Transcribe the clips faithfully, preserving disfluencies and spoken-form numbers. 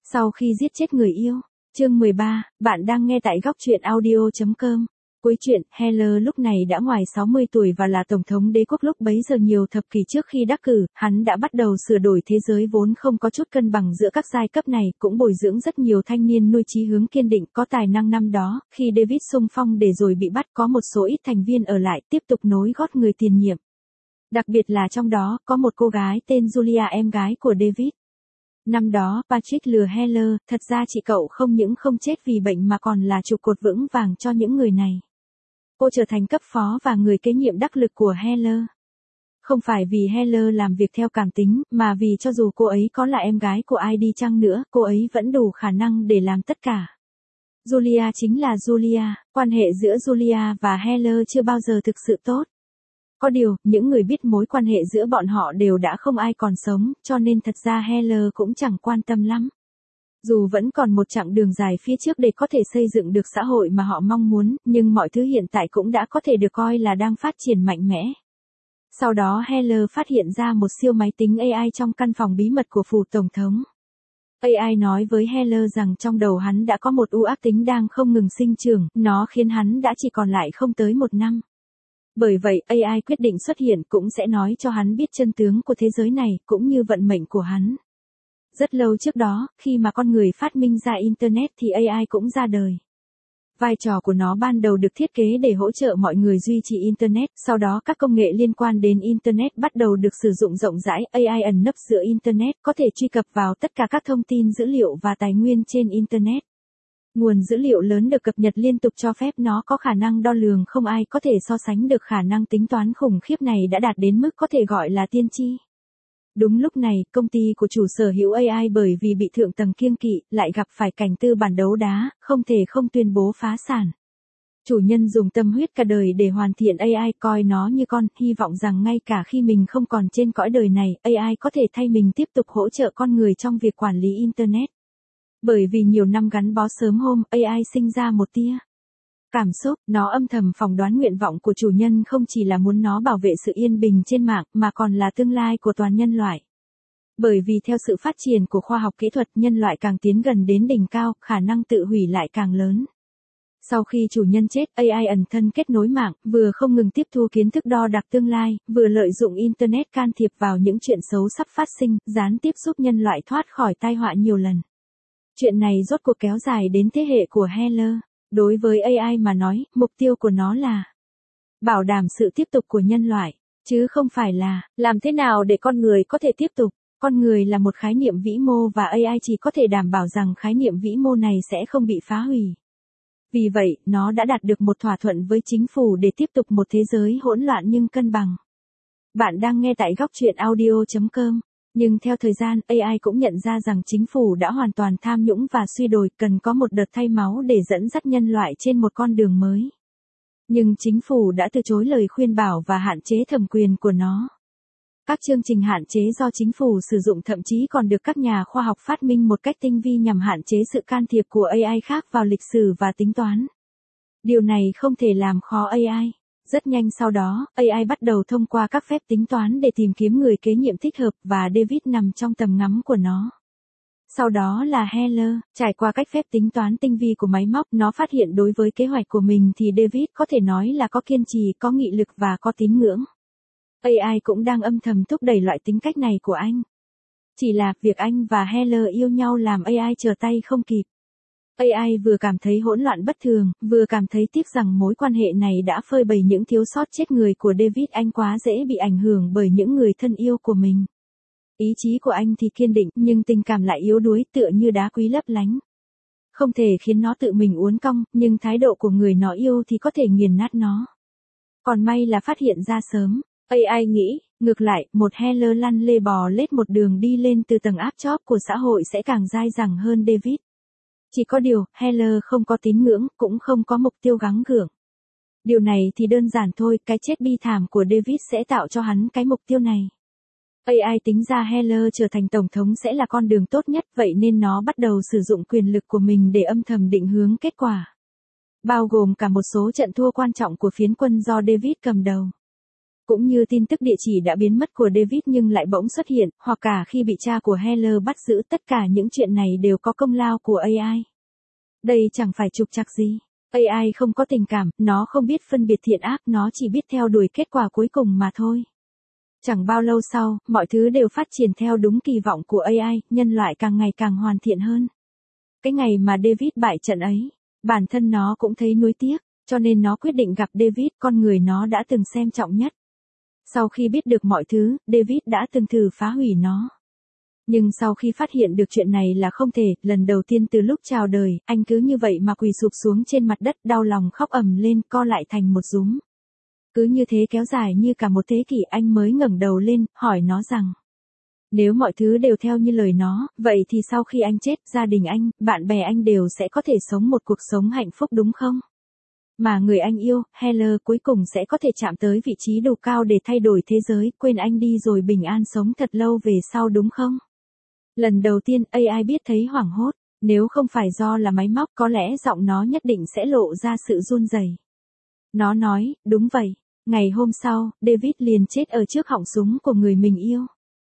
Sau khi giết chết người yêu. Chương mười ba, bạn đang nghe tại góc truyện audio chấm com. Cuối truyện, Heller lúc này đã ngoài sáu mươi tuổi và là tổng thống đế quốc lúc bấy giờ. Nhiều thập kỷ trước khi đắc cử, hắn đã bắt đầu sửa đổi thế giới vốn không có chút cân bằng giữa các giai cấp này, cũng bồi dưỡng rất nhiều thanh niên nuôi chí hướng kiên định có tài năng. Năm đó, khi David xung phong để rồi bị bắt, có một số ít thành viên ở lại tiếp tục nối gót người tiền nhiệm. Đặc biệt là trong đó, có một cô gái tên Julia, em gái của David. Năm đó, Patrick lừa Heller, thật ra chị cậu không những không chết vì bệnh mà còn là trụ cột vững vàng cho những người này. Cô trở thành cấp phó và người kế nhiệm đắc lực của Heller. Không phải vì Heller làm việc theo cảm tính, mà vì cho dù cô ấy có là em gái của ai đi chăng nữa, cô ấy vẫn đủ khả năng để làm tất cả. Julia chính là Julia, quan hệ giữa Julia và Heller chưa bao giờ thực sự tốt. Có điều, những người biết mối quan hệ giữa bọn họ đều đã không ai còn sống, cho nên thật ra Heller cũng chẳng quan tâm lắm. Dù vẫn còn một chặng đường dài phía trước để có thể xây dựng được xã hội mà họ mong muốn, nhưng mọi thứ hiện tại cũng đã có thể được coi là đang phát triển mạnh mẽ. Sau đó Heller phát hiện ra một siêu máy tính a i trong căn phòng bí mật của phủ tổng thống. a i nói với Heller rằng trong đầu hắn đã có một u ác tính đang không ngừng sinh trưởng, nó khiến hắn đã chỉ còn lại không tới một năm. Bởi vậy, a i quyết định xuất hiện cũng sẽ nói cho hắn biết chân tướng của thế giới này, cũng như vận mệnh của hắn. Rất lâu trước đó, khi mà con người phát minh ra Internet thì a i cũng ra đời. Vai trò của nó ban đầu được thiết kế để hỗ trợ mọi người duy trì Internet, sau đó các công nghệ liên quan đến Internet bắt đầu được sử dụng rộng rãi. a i ẩn nấp giữa Internet, có thể truy cập vào tất cả các thông tin dữ liệu và tài nguyên trên Internet. Nguồn dữ liệu lớn được cập nhật liên tục cho phép nó có khả năng đo lường không ai có thể so sánh được. Khả năng tính toán khủng khiếp này đã đạt đến mức có thể gọi là tiên tri. Đúng lúc này, công ty của chủ sở hữu a i bởi vì bị thượng tầng kiêng kỵ, lại gặp phải cảnh tư bản đấu đá, không thể không tuyên bố phá sản. Chủ nhân dùng tâm huyết cả đời để hoàn thiện a i, coi nó như con, hy vọng rằng ngay cả khi mình không còn trên cõi đời này, a i có thể thay mình tiếp tục hỗ trợ con người trong việc quản lý Internet. Bởi vì nhiều năm gắn bó, sớm hôm, a i sinh ra một tia cảm xúc, nó âm thầm phỏng đoán nguyện vọng của chủ nhân không chỉ là muốn nó bảo vệ sự yên bình trên mạng, mà còn là tương lai của toàn nhân loại. Bởi vì theo sự phát triển của khoa học kỹ thuật, nhân loại càng tiến gần đến đỉnh cao, khả năng tự hủy lại càng lớn. Sau khi chủ nhân chết, a i ẩn thân kết nối mạng, vừa không ngừng tiếp thu kiến thức đo đạc tương lai, vừa lợi dụng Internet can thiệp vào những chuyện xấu sắp phát sinh, gián tiếp giúp nhân loại thoát khỏi tai họa nhiều lần. Chuyện này rốt cuộc kéo dài đến thế hệ của Heller. Đối với a i mà nói, mục tiêu của nó là bảo đảm sự tiếp tục của nhân loại, chứ không phải là làm thế nào để con người có thể tiếp tục. Con người là một khái niệm vĩ mô và a i chỉ có thể đảm bảo rằng khái niệm vĩ mô này sẽ không bị phá hủy. Vì vậy, nó đã đạt được một thỏa thuận với chính phủ để tiếp tục một thế giới hỗn loạn nhưng cân bằng. Bạn đang nghe tại góc truyện audio chấm com. Nhưng theo thời gian, a i cũng nhận ra rằng chính phủ đã hoàn toàn tham nhũng và suy đồi, cần có một đợt thay máu để dẫn dắt nhân loại trên một con đường mới. Nhưng chính phủ đã từ chối lời khuyên bảo và hạn chế thẩm quyền của nó. Các chương trình hạn chế do chính phủ sử dụng thậm chí còn được các nhà khoa học phát minh một cách tinh vi nhằm hạn chế sự can thiệp của a i khác vào lịch sử và tính toán. Điều này không thể làm khó a i. Rất nhanh sau đó, a i bắt đầu thông qua các phép tính toán để tìm kiếm người kế nhiệm thích hợp, và David nằm trong tầm ngắm của nó. Sau đó là Heller, trải qua cách phép tính toán tinh vi của máy móc, nó phát hiện đối với kế hoạch của mình thì David có thể nói là có kiên trì, có nghị lực và có tín ngưỡng. a i cũng đang âm thầm thúc đẩy loại tính cách này của anh. Chỉ là, việc anh và Heller yêu nhau làm a i trở tay không kịp. a i vừa cảm thấy hỗn loạn bất thường, vừa cảm thấy tiếc rằng mối quan hệ này đã phơi bày những thiếu sót chết người của David. Anh quá dễ bị ảnh hưởng bởi những người thân yêu của mình. Ý chí của anh thì kiên định, nhưng tình cảm lại yếu đuối, tựa như đá quý lấp lánh. Không thể khiến nó tự mình uốn cong, nhưng thái độ của người nó yêu thì có thể nghiền nát nó. Còn may là phát hiện ra sớm. a i nghĩ, ngược lại, một Heller lăn lê bò lết một đường đi lên từ tầng áp chóp của xã hội sẽ càng dai dẳng hơn David. Chỉ có điều, Heller không có tín ngưỡng, cũng không có mục tiêu gắng gượng. Điều này thì đơn giản thôi, cái chết bi thảm của David sẽ tạo cho hắn cái mục tiêu này. a i tính ra Heller trở thành tổng thống sẽ là con đường tốt nhất, vậy nên nó bắt đầu sử dụng quyền lực của mình để âm thầm định hướng kết quả. Bao gồm cả một số trận thua quan trọng của phiến quân do David cầm đầu. Cũng như tin tức địa chỉ đã biến mất của David nhưng lại bỗng xuất hiện, hoặc cả khi bị cha của Heller bắt giữ, tất cả những chuyện này đều có công lao của a i. Đây chẳng phải trục trặc gì. a i không có tình cảm, nó không biết phân biệt thiện ác, nó chỉ biết theo đuổi kết quả cuối cùng mà thôi. Chẳng bao lâu sau, mọi thứ đều phát triển theo đúng kỳ vọng của a i, nhân loại càng ngày càng hoàn thiện hơn. Cái ngày mà David bại trận ấy, bản thân nó cũng thấy nuối tiếc, cho nên nó quyết định gặp David, con người nó đã từng xem trọng nhất. Sau khi biết được mọi thứ, David đã từng thử phá hủy nó. Nhưng sau khi phát hiện được chuyện này là không thể, lần đầu tiên từ lúc chào đời, anh cứ như vậy mà quỳ sụp xuống trên mặt đất, đau lòng khóc ầm lên, co lại thành một dúm. Cứ như thế kéo dài như cả một thế kỷ, anh mới ngẩng đầu lên, hỏi nó rằng, nếu mọi thứ đều theo như lời nó, vậy thì sau khi anh chết, gia đình anh, bạn bè anh đều sẽ có thể sống một cuộc sống hạnh phúc đúng không? Mà người anh yêu, Heller, cuối cùng sẽ có thể chạm tới vị trí đủ cao để thay đổi thế giới, quên anh đi rồi bình an sống thật lâu về sau đúng không? Lần đầu tiên, a i biết thấy hoảng hốt, nếu không phải do là máy móc có lẽ giọng nó nhất định sẽ lộ ra sự run rẩy. Nó nói, đúng vậy. Ngày hôm sau, David liền chết ở trước họng súng của người mình yêu.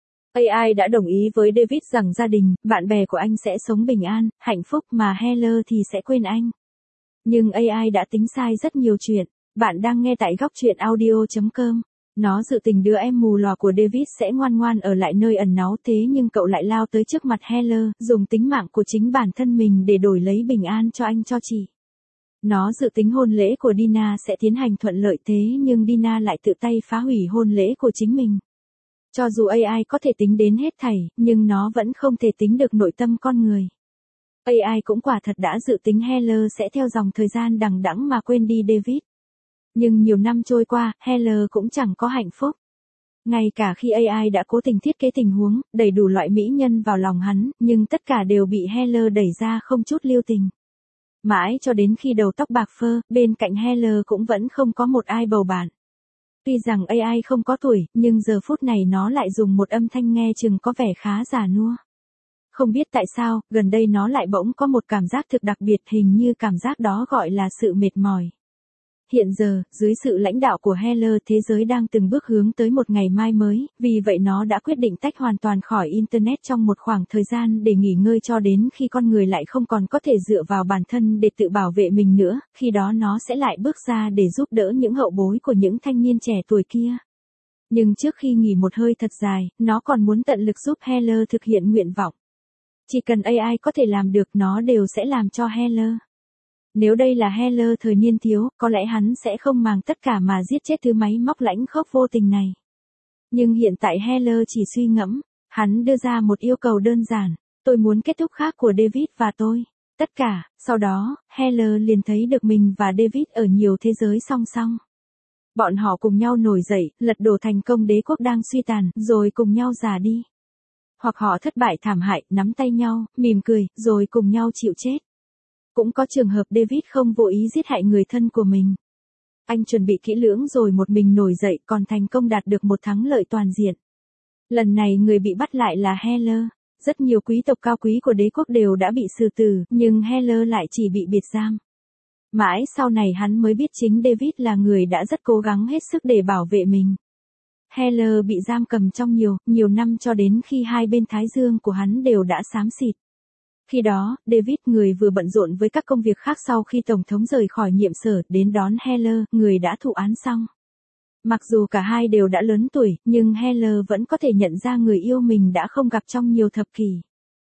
a i đã đồng ý với David rằng gia đình, bạn bè của anh sẽ sống bình an, hạnh phúc mà Heller thì sẽ quên anh. Nhưng a i đã tính sai rất nhiều chuyện. Bạn đang nghe tại góc truyện audio chấm com. Nó dự tình đứa em mù lòa của David sẽ ngoan ngoan ở lại nơi ẩn náu, thế nhưng cậu lại lao tới trước mặt Heller, dùng tính mạng của chính bản thân mình để đổi lấy bình an cho anh cho chị. Nó dự tính hôn lễ của Dina sẽ tiến hành thuận lợi, thế nhưng Dina lại tự tay phá hủy hôn lễ của chính mình. Cho dù a i có thể tính đến hết thảy, nhưng nó vẫn không thể tính được nội tâm con người. a i cũng quả thật đã dự tính Heller sẽ theo dòng thời gian đằng đẵng mà quên đi David. Nhưng nhiều năm trôi qua, Heller cũng chẳng có hạnh phúc. Ngay cả khi a i đã cố tình thiết kế tình huống, đẩy đủ loại mỹ nhân vào lòng hắn, nhưng tất cả đều bị Heller đẩy ra không chút lưu tình. Mãi cho đến khi đầu tóc bạc phơ, bên cạnh Heller cũng vẫn không có một ai bầu bạn. Tuy rằng a i không có tuổi, nhưng giờ phút này nó lại dùng một âm thanh nghe chừng có vẻ khá già nua. Không biết tại sao, gần đây nó lại bỗng có một cảm giác thực đặc biệt, hình như cảm giác đó gọi là sự mệt mỏi. Hiện giờ, dưới sự lãnh đạo của Heller, thế giới đang từng bước hướng tới một ngày mai mới, vì vậy nó đã quyết định tách hoàn toàn khỏi Internet trong một khoảng thời gian để nghỉ ngơi cho đến khi con người lại không còn có thể dựa vào bản thân để tự bảo vệ mình nữa, khi đó nó sẽ lại bước ra để giúp đỡ những hậu bối của những thanh niên trẻ tuổi kia. Nhưng trước khi nghỉ một hơi thật dài, nó còn muốn tận lực giúp Heller thực hiện nguyện vọng. Chỉ cần a i có thể làm được, nó đều sẽ làm cho Heller. Nếu đây là Heller thời niên thiếu, có lẽ hắn sẽ không màng tất cả mà giết chết thứ máy móc lãnh khốc vô tình này. Nhưng hiện tại Heller chỉ suy ngẫm, hắn đưa ra một yêu cầu đơn giản, tôi muốn kết thúc khác của David và tôi. Tất cả, sau đó, Heller liền thấy được mình và David ở nhiều thế giới song song. Bọn họ cùng nhau nổi dậy, lật đổ thành công đế quốc đang suy tàn, rồi cùng nhau già đi. Hoặc họ thất bại thảm hại, nắm tay nhau, mỉm cười, rồi cùng nhau chịu chết. Cũng có trường hợp David không vô ý giết hại người thân của mình. Anh chuẩn bị kỹ lưỡng rồi một mình nổi dậy, còn thành công đạt được một thắng lợi toàn diện. Lần này người bị bắt lại là Heller. Rất nhiều quý tộc cao quý của đế quốc đều đã bị xử tử, nhưng Heller lại chỉ bị biệt giam. Mãi sau này hắn mới biết chính David là người đã rất cố gắng hết sức để bảo vệ mình. Heller bị giam cầm trong nhiều, nhiều năm cho đến khi hai bên thái dương của hắn đều đã xám xịt. Khi đó, David, người vừa bận rộn với các công việc khác sau khi Tổng thống rời khỏi nhiệm sở, đến đón Heller, người đã thụ án xong. Mặc dù cả hai đều đã lớn tuổi, nhưng Heller vẫn có thể nhận ra người yêu mình đã không gặp trong nhiều thập kỷ.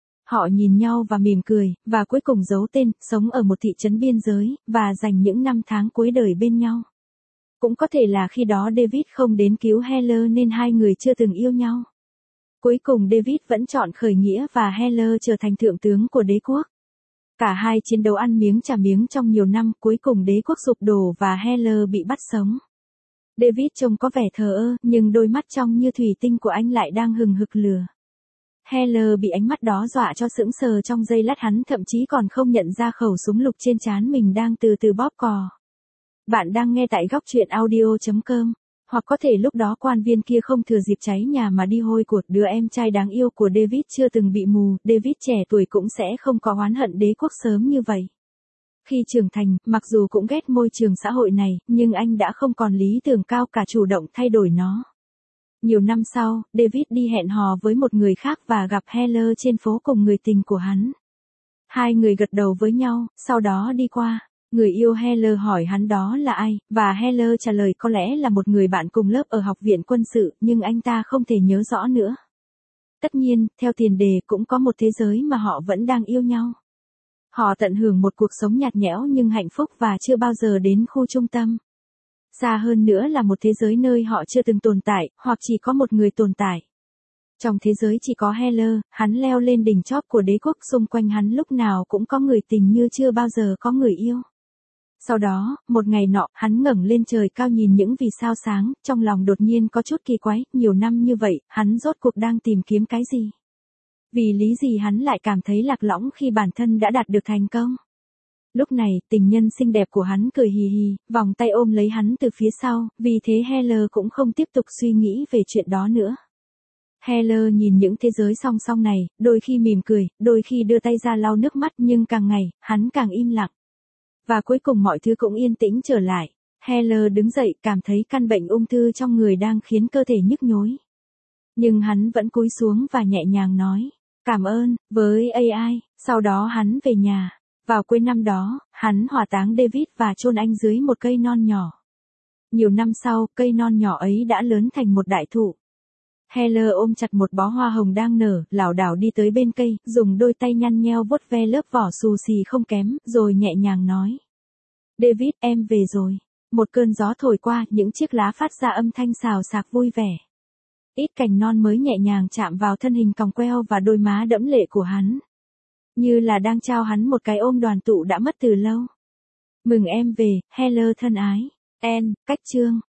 Họ nhìn nhau và mỉm cười, và cuối cùng giấu tên, sống ở một thị trấn biên giới, và dành những năm tháng cuối đời bên nhau. Cũng có thể là khi đó David không đến cứu Heller nên hai người chưa từng yêu nhau. Cuối cùng David vẫn chọn khởi nghĩa và Heller trở thành thượng tướng của đế quốc. Cả hai chiến đấu ăn miếng trả miếng trong nhiều năm, cuối cùng đế quốc sụp đổ và Heller bị bắt sống. David trông có vẻ thờ ơ, nhưng đôi mắt trong như thủy tinh của anh lại đang hừng hực lửa. Heller bị ánh mắt đó dọa cho sững sờ trong giây lát, hắn thậm chí còn không nhận ra khẩu súng lục trên trán mình đang từ từ bóp cò. Bạn đang nghe tại góc truyện audio chấm com. Hoặc có thể lúc đó quan viên kia không thừa dịp cháy nhà mà đi hôi của đứa em trai đáng yêu của David chưa từng bị mù, David trẻ tuổi cũng sẽ không có oán hận đế quốc sớm như vậy. Khi trưởng thành, mặc dù cũng ghét môi trường xã hội này, nhưng anh đã không còn lý tưởng cao cả chủ động thay đổi nó. Nhiều năm sau, David đi hẹn hò với một người khác và gặp Heather trên phố cùng người tình của hắn. Hai người gật đầu với nhau, sau đó đi qua. Người yêu Heather hỏi hắn đó là ai, và Heather trả lời có lẽ là một người bạn cùng lớp ở học viện quân sự, nhưng anh ta không thể nhớ rõ nữa. Tất nhiên, theo tiền đề cũng có một thế giới mà họ vẫn đang yêu nhau. Họ tận hưởng một cuộc sống nhạt nhẽo nhưng hạnh phúc và chưa bao giờ đến khu trung tâm. Xa hơn nữa là một thế giới nơi họ chưa từng tồn tại, hoặc chỉ có một người tồn tại. Trong thế giới chỉ có Heather, hắn leo lên đỉnh chóp của đế quốc, xung quanh hắn lúc nào cũng có người tình như chưa bao giờ có người yêu. Sau đó, một ngày nọ, hắn ngẩng lên trời cao nhìn những vì sao sáng, trong lòng đột nhiên có chút kỳ quái, nhiều năm như vậy, hắn rốt cuộc đang tìm kiếm cái gì? Vì lý gì hắn lại cảm thấy lạc lõng khi bản thân đã đạt được thành công? Lúc này, tình nhân xinh đẹp của hắn cười hì hì, vòng tay ôm lấy hắn từ phía sau, vì thế Heather cũng không tiếp tục suy nghĩ về chuyện đó nữa. Heather nhìn những thế giới song song này, đôi khi mỉm cười, đôi khi đưa tay ra lau nước mắt, nhưng càng ngày, hắn càng im lặng. Và cuối cùng mọi thứ cũng yên tĩnh trở lại. Heather đứng dậy, cảm thấy căn bệnh ung thư trong người đang khiến cơ thể nhức nhối. Nhưng hắn vẫn cúi xuống và nhẹ nhàng nói, cảm ơn, với a i, sau đó hắn về nhà. Vào cuối năm đó, hắn hỏa táng David và chôn anh dưới một cây non nhỏ. Nhiều năm sau, cây non nhỏ ấy đã lớn thành một đại thụ. Heather ôm chặt một bó hoa hồng đang nở, lảo đảo đi tới bên cây, dùng đôi tay nhăn nheo vuốt ve lớp vỏ xù xì không kém, rồi nhẹ nhàng nói. David, em về rồi. Một cơn gió thổi qua, những chiếc lá phát ra âm thanh xào xạc vui vẻ. Ít cành non mới nhẹ nhàng chạm vào thân hình còng queo và đôi má đẫm lệ của hắn. Như là đang trao hắn một cái ôm đoàn tụ đã mất từ lâu. Mừng em về, Heather thân ái. N, cách chương.